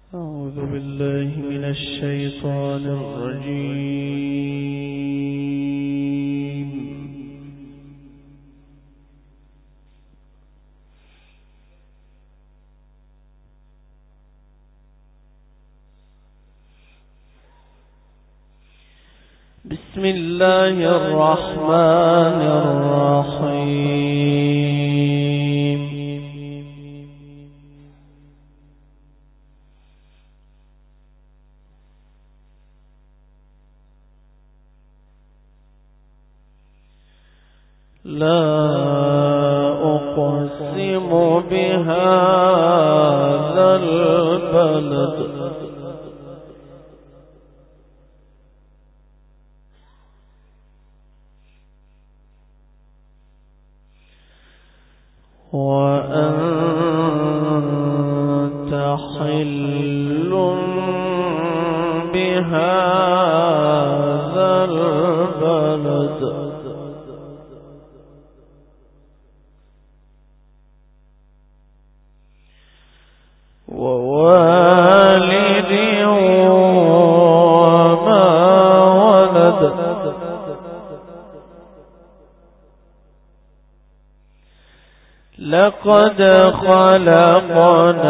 أعوذ بالله من الشيطان الرجيم. بسم الله الرحمن الرحيم. لا أقسم بهذا البلد وأنت حل بهذا البلد ووالد وما ولد. لقد خلقنا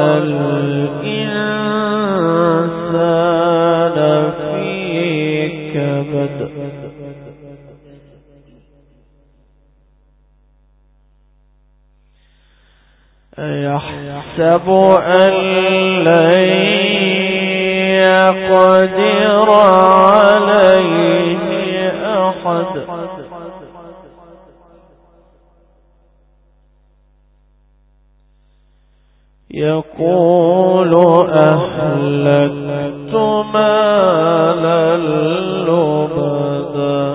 الإنسان في كبد. أيحسب أن لن يقدر عليه أحد. يقول أهلكت مالا لبدا.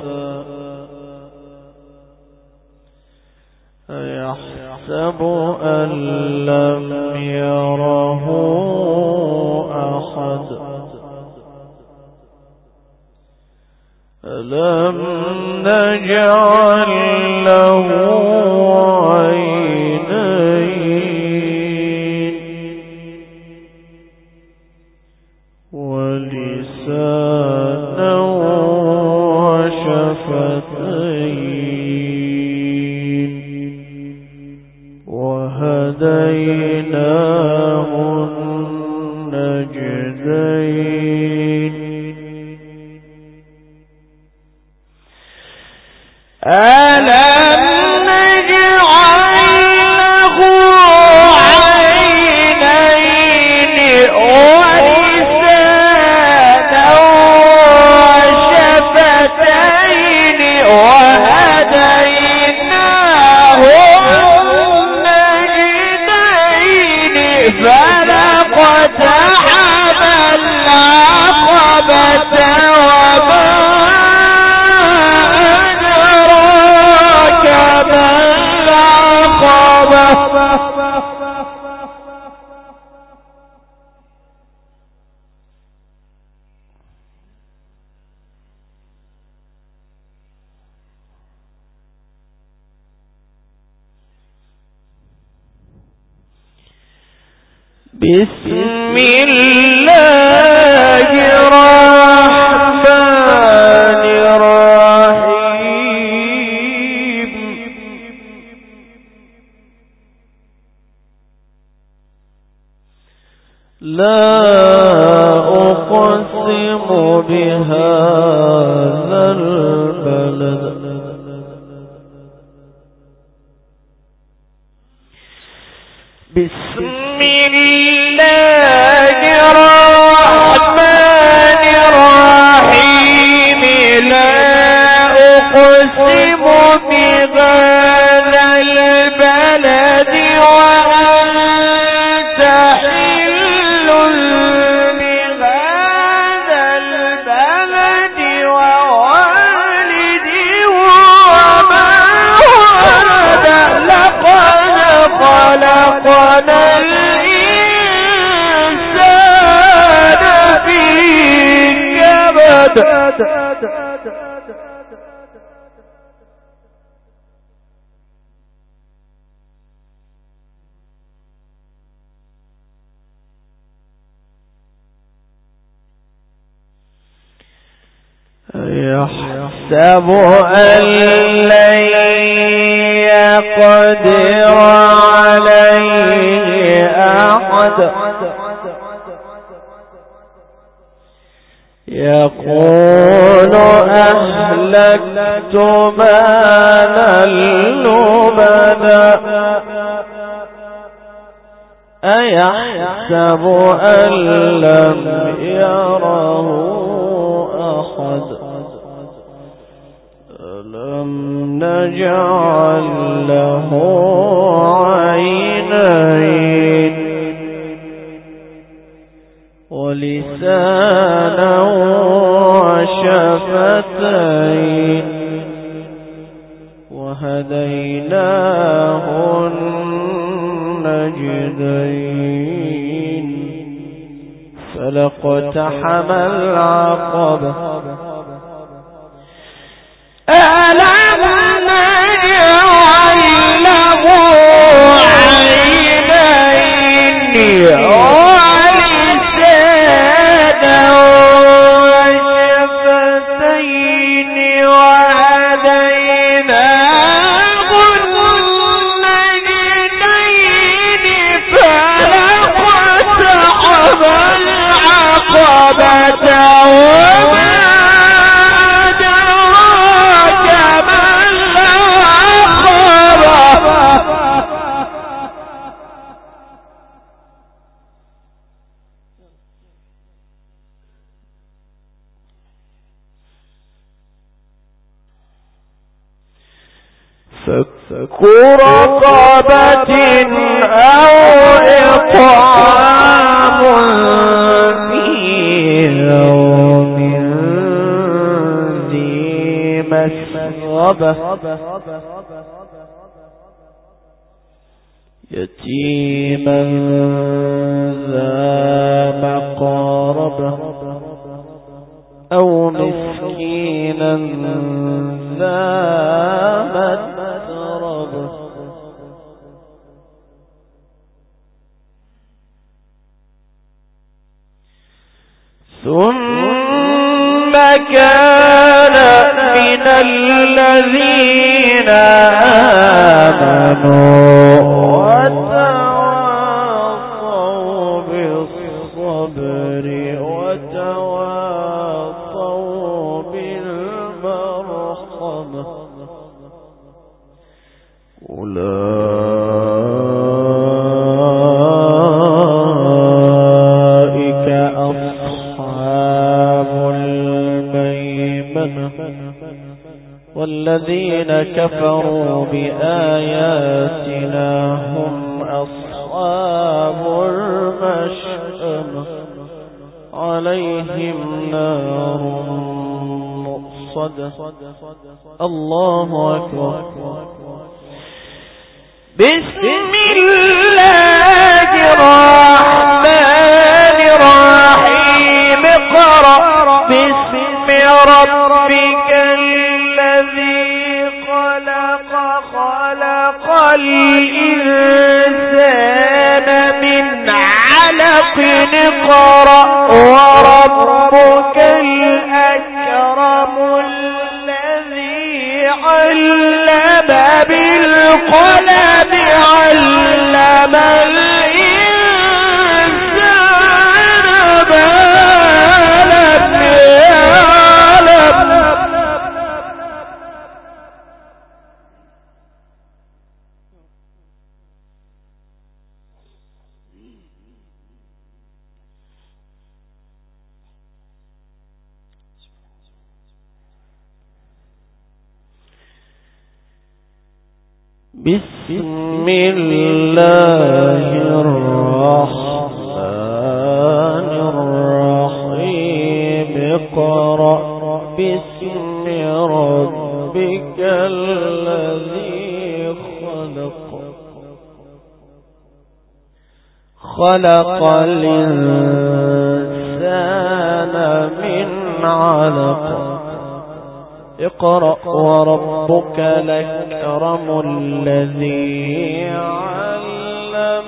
أيحسب أن لم يره أحد. ألم نجعل له عينين ولسانا وشفتين وهديناه النجدين. ألم نجعل له عينين ولسانا وشفتين وهديناه النجدين. فلقتحم العقبة وما أدراك ما العقبة. بسم الله الرحمن الرحيم. لا أقسم بهذا البلد بسم الله الرحمن الرحيم. لا أقسم بهذا البلد وأنت حل بهذا البلد ووالد وما ولد. لقد خلقنا الإنسان في كبد. يحسب أن لن يقدر عليه أحد يقول أهلكت مالا لبدا أيحسب أن لم يره أحد ألم نجعل له عينين ولسانا وشفتين وهديناه النجدين فلاقتحم العقبة ألم نجعل له عينين ولسانا وشفتين وهديناه النجدين فلاقتحم العقبة وما فك رقبة أو إطعام في يوم ذي مسغبة يتيما ذا مقربة أو مسكينا ذا متربة ثم كان من الذين آمنوا وتواصوا بالصبر وتواصوا بالمرحمة أولئك أصحاب الميمنة والذين كفروا بآياتنا هم أصحاب المشأمة عليهم نار مؤصدة الله أكبر بسم الله الرحمن الرحيم اقرأ باسم ربك الذي خلق خلق الإنسان من علق اقرأ وربك الأكرم الذي علم بالقلم علم الإنسان ما لم يعلم بسم الله الرحمن الرحيم اقرأ باسم ربك الذي خلق الإنسان من علق اقرأ وربك الأكرم الذي علم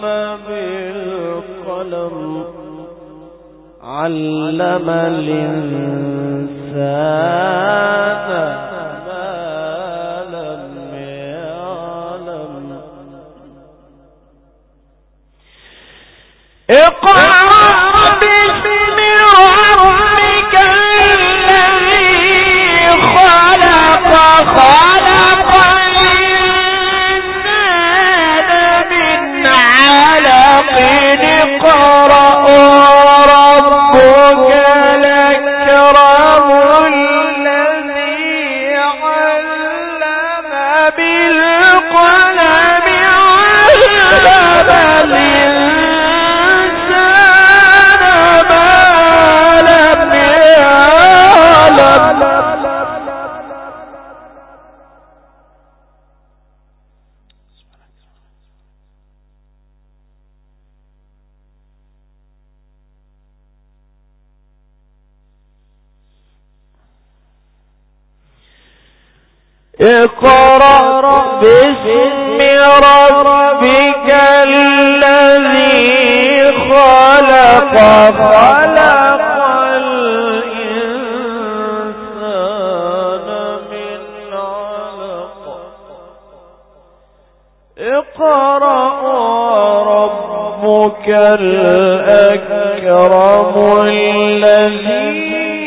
بالقلم علم الإنسان اقرأ باسم ربك الذي خلق خلق الإنسان من علق اقرأ ربك الأكرم الذي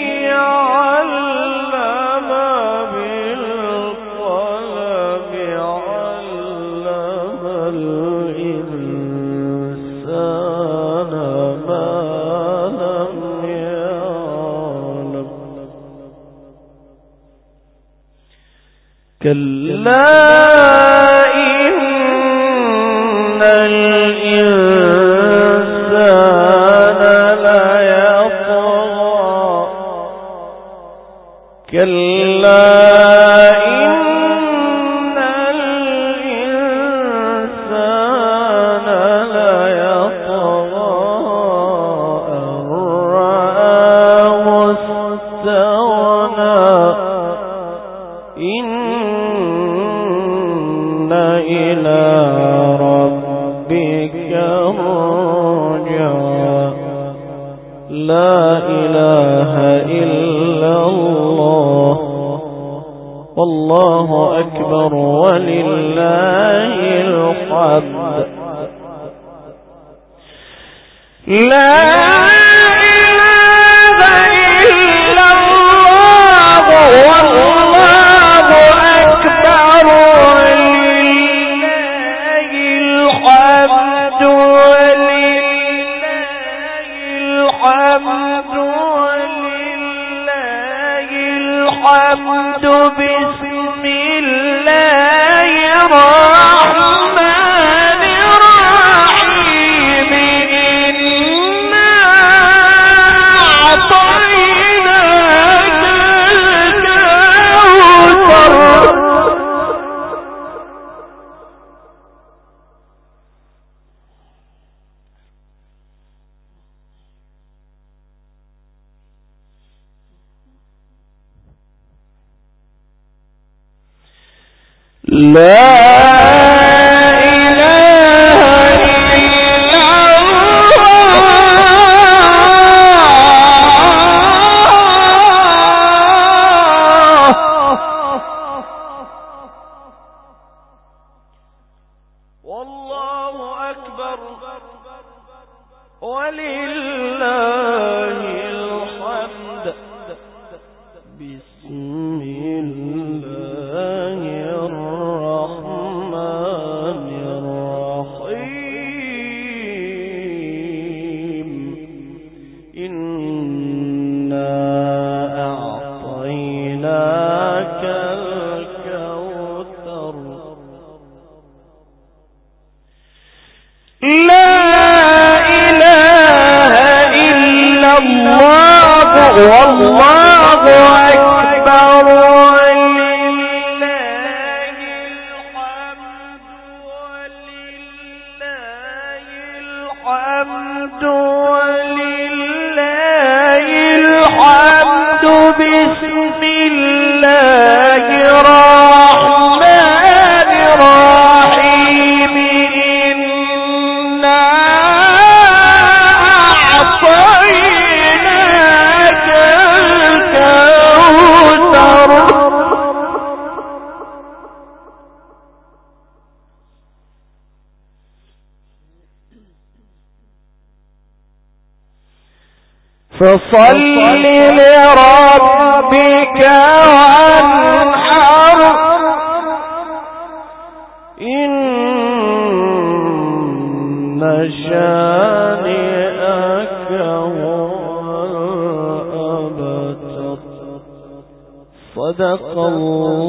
كلا إن الإنسان ليطغى كلا إن الإنسان ليطغى أن رآه استغنى إن إلى ربك الرجعى لا إله إلا الله والله أكبر ولله الحمد لا إله إلا الله والله أكبر ولله الحمد ولله الحمد ولله الحمد بسم الله الرحمن الرحيم إنا أعطيناك الكوثر لا إله إلا الله والله أكبر ولله الحمد بسم الله الرحمن الرحيم إنا أعطيناك الكوثر لا إله إلا الله والله أكبر ولله الحمد ولله الحمد ولله الحمد بسم الله الرحمن الرحيم إنا أعطيناك الكوثر فصل لربك وانحر إن شانئك هو الأبتر. صدق الله.